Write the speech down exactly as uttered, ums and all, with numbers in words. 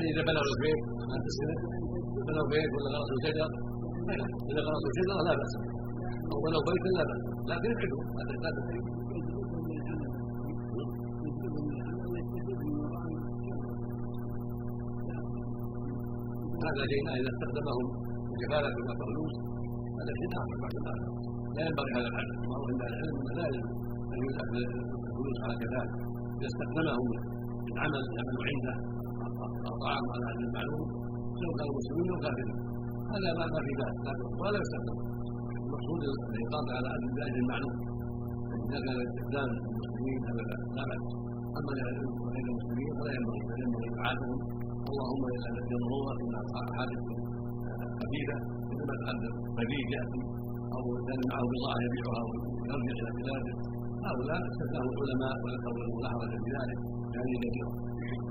يعني اذا بلغ البيت ما تسكنه بلغ بيت ولا غرسوا شجر اذا غرسوا شجره لا باس او بلغ بيتا لا باس لكن ابعدوا لا تسكن. هذا شيء اذا استخدمهم كفاله المفلوس هذا شيء اخر بعد هذا لا ينبغي هذا العدد. ما هو عند العلم لا يجوز ان يؤخذ الفلوس على كذلك اذا استخدمه من عمل يعمل عنده او طعام على هذا المعلوم سواء كانوا مسلمين او كافرين هذا ما في باس ولا يستخدم. المقصود الايقاظ على الاجر المعلوم اذا كان الاستخدام المسلمين هذا لا باس. اما غير المسلمين فلا ينبغي بل ينبغي ابعادهم اللهم الا لضروره من حادث خفيفه مثل ما تقدم مبيت ياتي او كان معه بضاعه يبيعها ويرجع الى بلاده هؤلاء استثناه العلماء وذكروا له لحظه بذلك يعني كثيرا.